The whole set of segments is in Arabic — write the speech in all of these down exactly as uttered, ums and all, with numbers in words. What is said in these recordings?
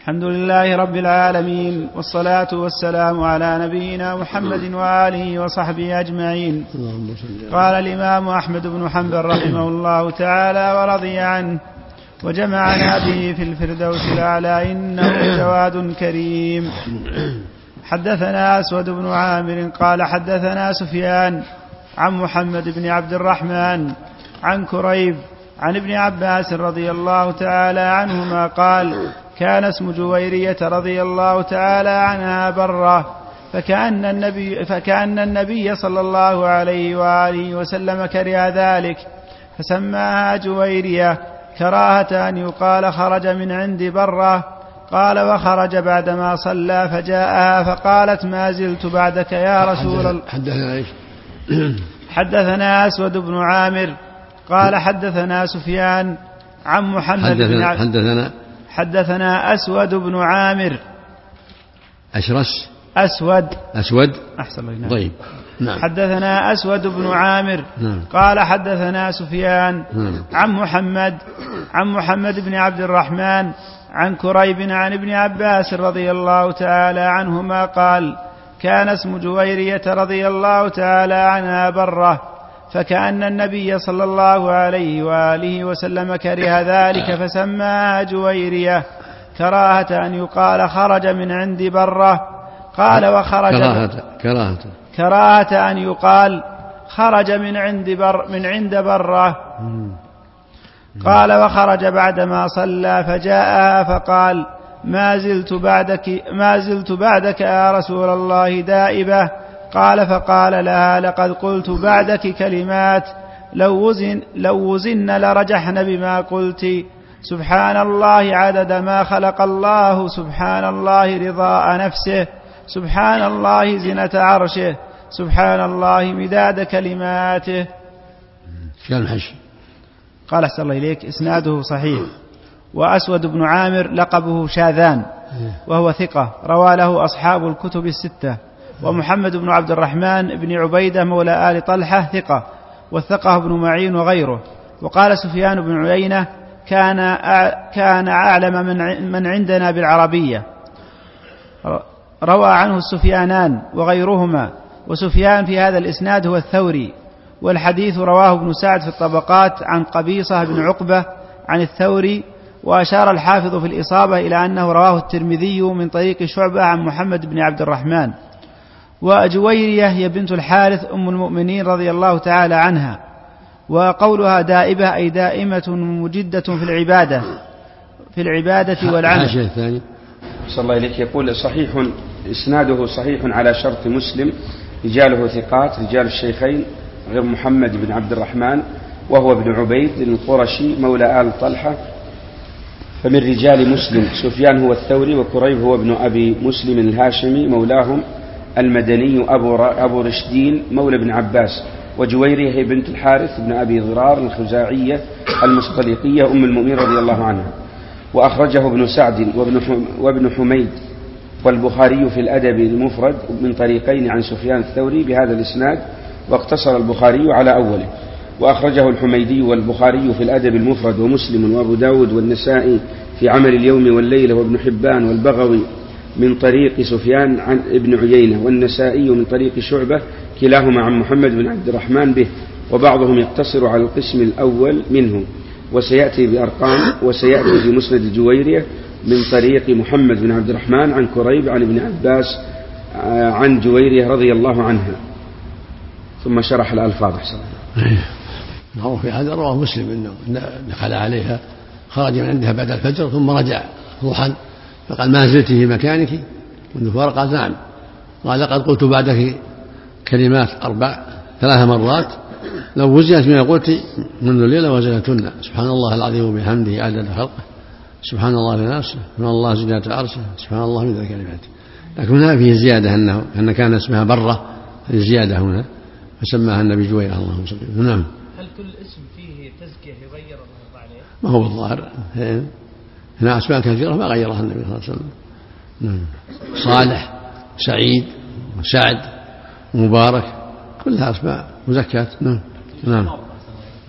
الحمد لله رب العالمين، والصلاة والسلام على نبينا محمد وآله وصحبه أجمعين. قال الإمام أحمد بن حنبل رحمه الله تعالى ورضي عنه: وجمعنا به في الفردوس الأعلى إنه جواد كريم. حدثنا أسود بن عامر قال حدثنا سفيان عن محمد بن عبد الرحمن عن كريب عن ابن عباس رضي الله تعالى عنهما قال: كان اسم جويرية رضي الله تعالى عنها برة، فكأن النبي, فكأن النبي صلى الله عليه وآله وسلم كره ذلك فسماها جويرية كراهة أن يقال خرج من عند برة. قال: وخرج بعدما صلى فجاءها فقالت: ما زلت بعدك يا رسول الله. حدثنا, حدثنا أسود بن عامر قال حدثنا سفيان عن محمد بن عبد حدثنا حدثنا أسود بن عامر أشرس أسود أسود أحسن الله. طيب. نعم. حدثنا أسود بن عامر نعم. قال حدثنا سفيان نعم. عن محمد عن محمد بن عبد الرحمن عن كريب عن ابن عباس رضي الله تعالى عنهما قال: كان اسم جويرية رضي الله تعالى عنها برة، فكأن النبي صلى الله عليه وآله وسلم كره ذلك فسماها جويرية كراهة أن يقال خرج من عند برة. قال: وخرج كراهة كراهة كراهة أن يقال خرج من عند بر من عند برة. قال: وخرج بعدما صلى فجاءها فقال: ما زلت بعدك ما زلت بعدك يا رسول الله دائبة. قال: فقال لها: لقد قلت بعدك كلمات لو وزن, لو وزن لرجحن بما قلت. سبحان الله عدد ما خلق الله، سبحان الله رضاء نفسه، سبحان الله زنة عرشه، سبحان الله مداد كلماته. كان حش. قال: أحسن الله إليك، إسناده صحيح. وأسود بن عامر لقبه شاذان وهو ثقة روى له أصحاب الكتب الستة. ومحمد بن عبد الرحمن بن عبيدة مولى آل طلحة ثقة وثقه ابن معين وغيره. وقال سفيان بن عيينة: كان كان أعلم من من عندنا بالعربية. روى عنه السفيانان وغيرهما، وسفيان في هذا الإسناد هو الثوري. والحديث رواه ابن سعد في الطبقات عن قبيصة بن عقبة عن الثوري. وأشار الحافظ في الإصابة إلى أنه رواه الترمذي من طريق شعبة عن محمد بن عبد الرحمن. وجويرية هي بنت الحارث أم المؤمنين رضي الله تعالى عنها. وقولها دائبة أي دائمة مجدة في العبادة في العبادة والعمل. الثاني صلى الله عليه يقول: صحيح إسناده صحيح على شرط مسلم، رجاله ثقات رجال الشيخين غير محمد بن عبد الرحمن وهو ابن عبيد القرشي مولى آل طلحة. فمن رجال مسلم سفيان هو الثوري، وكريب هو ابن أبي مسلم الهاشمي مولاهم المدني أبو, أبو رشدين مولى ابن عباس. وجويرية هي بنت الحارث بن أبي ضرار الخزاعية المصطلقية أم المؤمنين رضي الله عنها. وأخرجه ابن سعد وابن حميد والبخاري في الأدب المفرد من طريقين عن سفيان الثوري بهذا الإسناد، واقتصر البخاري على أوله. وأخرجه الحميدي والبخاري في الأدب المفرد ومسلم وأبو داود والنسائي في عمل اليوم والليلة وابن حبان والبغوي من طريق سفيان عن ابن عيينة، والنسائي من طريق شعبة كلاهما عن محمد بن عبد الرحمن به. وبعضهم يقتصر على القسم الأول منه، وسيأتي بأرقام. وسيأتي في مسند الجويرية من طريق محمد بن عبد الرحمن عن كريب عن ابن عباس عن جويرية رضي الله عنها. ثم شرح الألفاظ. معروف في هذا رواه مسلم انه دخل عليها خرج من عندها بعد الفجر ثم رجع روحا فقال: ما زلت في مكانك منذ فرق؟ قال: نعم. قال: لقد قلت بعدك كلمات أربع ثلاث مرات لو وزنت من قلت منذ الليلة وزنتن. سبحان الله العظيم وبحمده عدد خلقه، سبحان الله لنفسه، سبحان الله زنة عرشه، سبحان الله من كلماته. لكن هنا فيه زيادة أنه أن كان اسمها برة، هذه زيادة هنا فسماها النبي جويرة. اللهم صل وسلم. نعم. هل كل اسم فيه تزكية يغير الله عليه؟ ما هو بالظاهر، هنا أسماء كثيرة ما غيرها النبي صلى الله عليه وسلم. نعم. صالح، سعيد، سعد، مبارك، كلها أسماء مزكاة. نعم. نعم.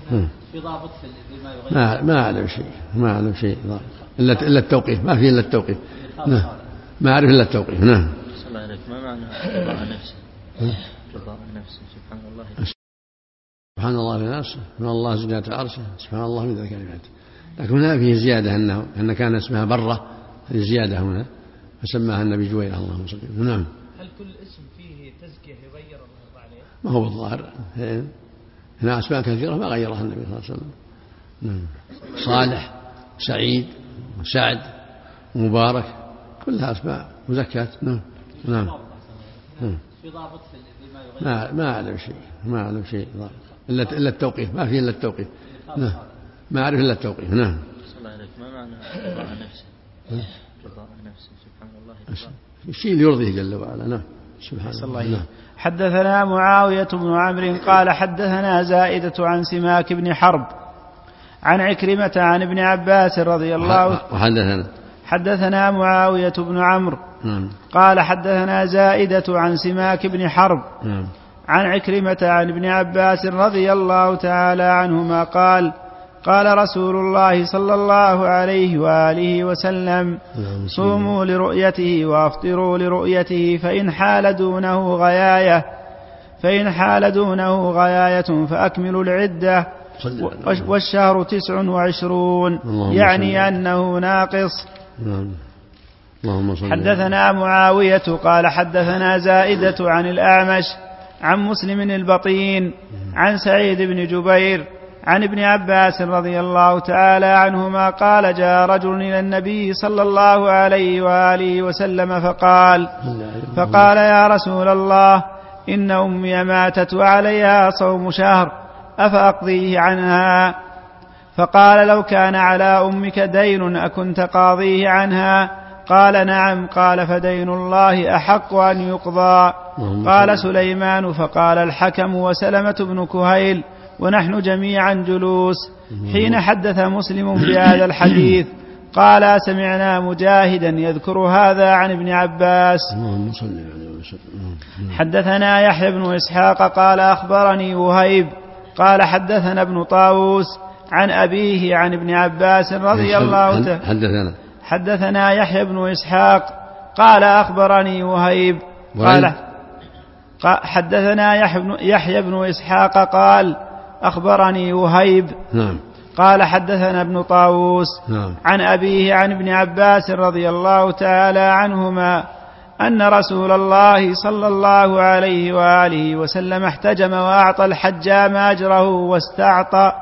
في ضابط فيما يغير؟ ما ما أعلم شيء ما أعلم شيء إلا إلا التوقيف، ما فيه إلا التوقيف. نعم ما أعرف إلا التوقيف. نعم. ما معنى رضاء نفسه؟ رضاء نفسه سبحان الله. سبحان الله بنفسه، سبحان الله زيادة عرشه، سبحان الله من ذلك كلمات. لكن هنا فيه زيادة أنه أن كان اسمها برة، هذه زيادة هنا فسماها النبي جويرة. اللهم صل وسلم. نعم. هل كل اسم فيه تزكية يغير الله عليه؟ ما هو بالظاهر، هنا أسماء كثيرة ما غيرها النبي صلى الله عليه وسلم. نعم. صالح، سعيد، سعد، مبارك، كلها أسماء مزكاة. نعم. نعم. في ضابط فيما يغير؟ ما ما أعلم شيء ما أعلم شيء إلا إلا التوقيف، ما فيه إلا التوقيف. نعم ما أعرف إلا التوقيف. نعم. ما معنى رضاء نفسه؟ رضاء نفسه سبحان الله. الشيء اللي يرضيه جل وعلا. نعم سبحان الله. نعم. حدثنا معاوية بن عمرو قال حدثنا زائدة عن سماك بن حرب عن عكرمة عن ابن عباس رضي الله عنه. وحدثنا حدثنا معاوية بن عمرو نعم. قال حدثنا زائدة عن سماك بن حرب نعم. عن عكرمة عن ابن عباس رضي الله تعالى عنهما قال قال رسول الله صلى الله عليه وآله وسلم صوموا لرؤيته وافطروا لرؤيته فإن حال دونه غياية فإن حال دونه غياية فأكملوا العدة والشهر تسع وعشرون يعني أنه ناقص. حدثنا معاوية قال حدثنا زائدة عن الأعمش عن مسلم البطين عن سعيد بن جبير عن ابن عباس رضي الله تعالى عنهما قال جاء رجل إلى النبي صلى الله عليه وآله وسلم فقال فقال يا رسول الله إن أمي ماتت وعليها صوم شهر أفأقضيه عنها؟ فقال لو كان على أمك دين أكنت قاضيه عنها؟ قال نعم. قال فدين الله أحق أن يقضى. قال سليمان فقال الحكم وسلمة بن كهيل ونحن جميعا جلوس حين حدث مسلم بهذا الحديث قال سمعنا مجاهدا يذكر هذا عن ابن عباس. حدثنا يحيى بن إسحاق قال أخبرني وهيب قال حدثنا ابن طاووس عن أبيه عن ابن عباس رضي الله تعالى. حدثنا حدثنا يحيى بن إسحاق قال أخبرني وهيب قال حدثنا يحيى بن إسحاق قال أخبرني وهيب نعم. قال حدثنا ابن طاووس نعم. عن أبيه عن ابن عباس رضي الله تعالى عنهما أن رسول الله صلى الله عليه وآله وسلم احتجم وأعطى الحجام أجره واستعطى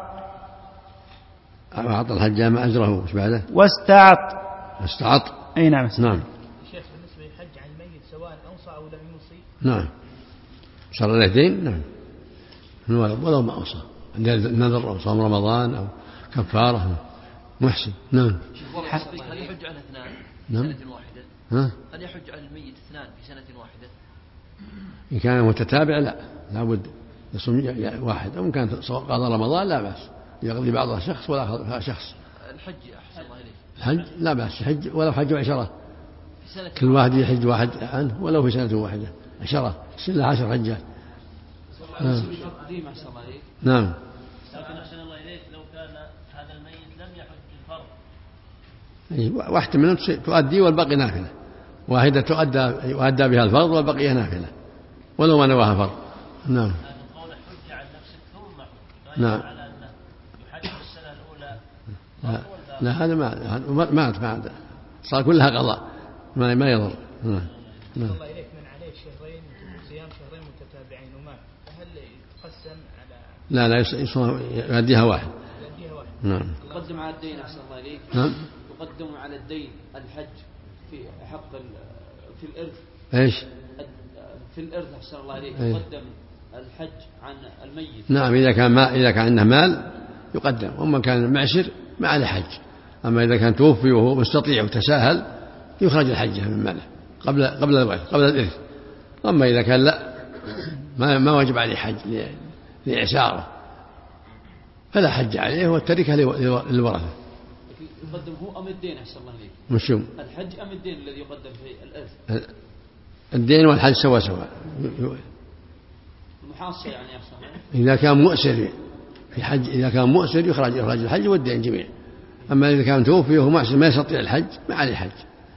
أعطى الحجام أجره وش بعده؟ واستعط استعط أي نعم. نعم. الشيخ بالنسبة للحج عن الميت سواء أوصى أو لم يوصي؟ نعم صار له دين. نعم ولو ما أوصى نذر أو صام رمضان أو كفارة محسن. نعم. هل يحج على اثنان في نعم. سنة واحدة؟ ها؟ هل يحج على الميت اثنان في سنة واحدة؟ إن كان متتابع لا لابد يصوم واحد، أو إن كان قضى رمضان لا بأس يقضي بعضها شخص ولا شخص. الحج أحسن الله إليك. الحج لا بأس حج ولو حج عشرة كل واحد يحج واحد عنه ولو في سنة واحدة عشرة سنة عشر حجات. نعم. لكن أحسن الله إليك لو كان هذا الميت لم يحج الفرض. واحدة منهم تؤدي والباقي نافلة، واحدة تؤدى يؤدى بها الفرض والبقية نافلة ولو ما نواها فرض. نعم. قول حج عن نفسك ثم نعم. على أنه يحج السنة الأولى. لا, لا هذا ما مات ما عاد صار كلها قضاء ما ما يضر. نعم. نعم. الله إليك من عليه شهرين صيام شهرين متتابعين ومات فهل يقسم على؟ لا لا يصوم يؤديها واحد. يؤديها واحد. نعم. يقدم على الدين أحسن الله إليك. نعم. يقدم على الدين الحج في حق في الإرث. إيش؟ في الإرث أحسن الله إليك يقدم الحج عن الميت. نعم إذا كان ما إذا كان عنده مال يقدم، ومن كان معسر ما عليه حج. أما إذا كان توفي وهو مستطيع وتساهل يخرج الحج من ماله قبل قبل الورث قبل الإرث. أما إذا كان لا ما ما وجب عليه حج لإعساره فلا حج عليه والتركة للورثة. يقدم هو أم الدين أحسن الله إليك؟ مش يوم الحج أم الدين الذي يقدم في الإرث؟ الدين والحج سوا سوا محاصة يعني أحسن الله. إذا كان مؤسر في حج إذا كان مؤسر يخرج يخرج الحج والدين جميع. أما إذا كان توفي وهو معسر ما يستطيع الحج ما عليه حج.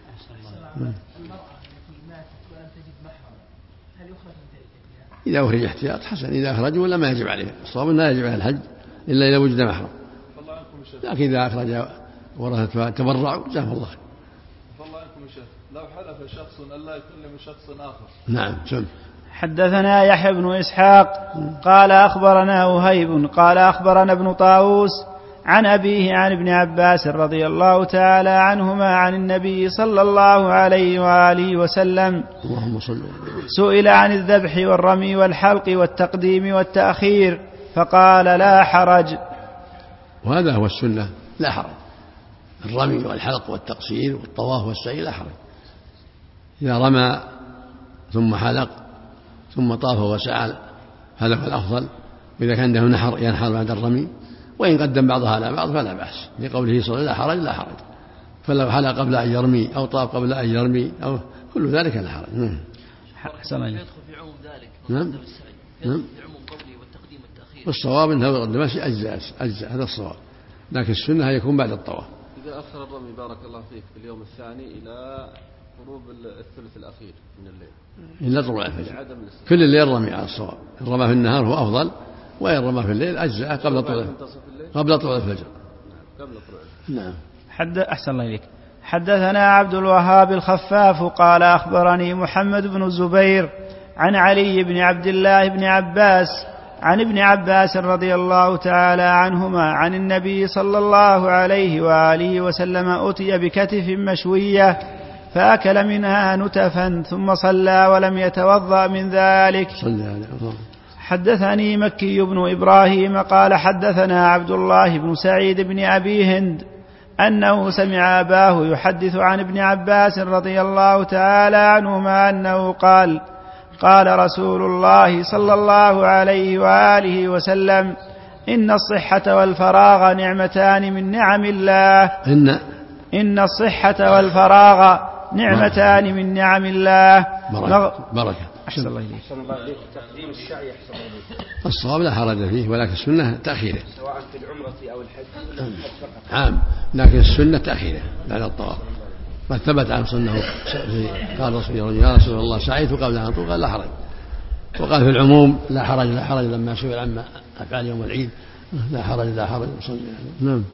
إذا أخرج احتياط حسن، إذا أخرج ولا ما يجب عليه. الصواب لا يجب عليه الحج إلا إذا وجد محرم، لكن إذا أخرج ورثة تبرعوا جزاهم الله خير. الله عنكم الشيخ، لو حلف شخص أن لا يكلم شخص آخر. نعم. سم. حدثنا يحيى بن إسحاق قال أخبرنا وهيب قال أخبرنا ابن طاووس عن أبيه عن ابن عباس رضي الله تعالى عنهما عن النبي صلى الله عليه وآله وسلم اللهم صل سئل عن الذبح والرمي والحلق والتقديم والتأخير فقال لا حرج. وهذا هو السنة، لا حرج. الرمي والحلق والتقصير والطواف والسعي لا حرج. إذا رمى ثم حلق ثم طاف وسعى هذا هو الأفضل. وإذا كان عنده نحر ينحر بعد الرمي، وإن قدم بعضها على بعض فلا بأس، لقوله صلى الله عليه وسلم لا حرج لا حرج. فلو حلق قبل أن يرمي أو طاف قبل أن يرمي أو كل ذلك لا حرج. نعم. يدخل في عموم ذلك. نعم. نعم. في عموم قوله والتقديم والتأخير. والصواب أنه يرد ماشي أجزاء أجزاء هذا الصواب، لكن السنة هي يكون بعد الطواف. إذا أخر الرمي بارك الله فيك في اليوم الثاني إلى غروب الثلث الأخير من الليل إلا طلوع الفجر، كل الليل رمي على الصواب. الرمى في النهار هو أفضل، وإن رمى في الليل أجزاء قبل طلوع قبل طلوع الفجر. قبل طلوع. نعم. حد أحسن الله إليك. حدثنا عبد الوهاب الخفاف قال أخبرني محمد بن الزبير عن علي بن عبد الله بن عباس عن ابن عباس رضي الله تعالى عنهما عن النبي صلى الله عليه وآله وسلم أتي بكتف مشوية فأكل منها نتفا ثم صلى ولم يتوضأ من ذلك. حدثني مكي بن إبراهيم قال حدثنا عبد الله بن سعيد بن أبي هند أنه سمع أباه يحدث عن ابن عباس رضي الله تعالى عنهما أنه قال قال رسول الله صلى الله عليه وآله وسلم إن الصحة والفراغ نعمتان من نعم الله. إن إن الصحة والفراغ نعمتان من نعم الله. بركة, بركة. أحسن الله إليك. تقديم السعي أحسن الله إليك. الصواب لا حرج فيه، ولكن السنة تأخيره سواء في العمرة أو الحج ولا الحج فقط. عام، لكن السنة تأخيره بعد الطواف. ما ثبت عن سنه قال رسول الله يا رسول الله سعيت قبل أن أطوف قال لا حرج. وقال في العموم لا حرج لا حرج لما سئل عما أفعال يوم العيد لا حرج لا حرج. نعم.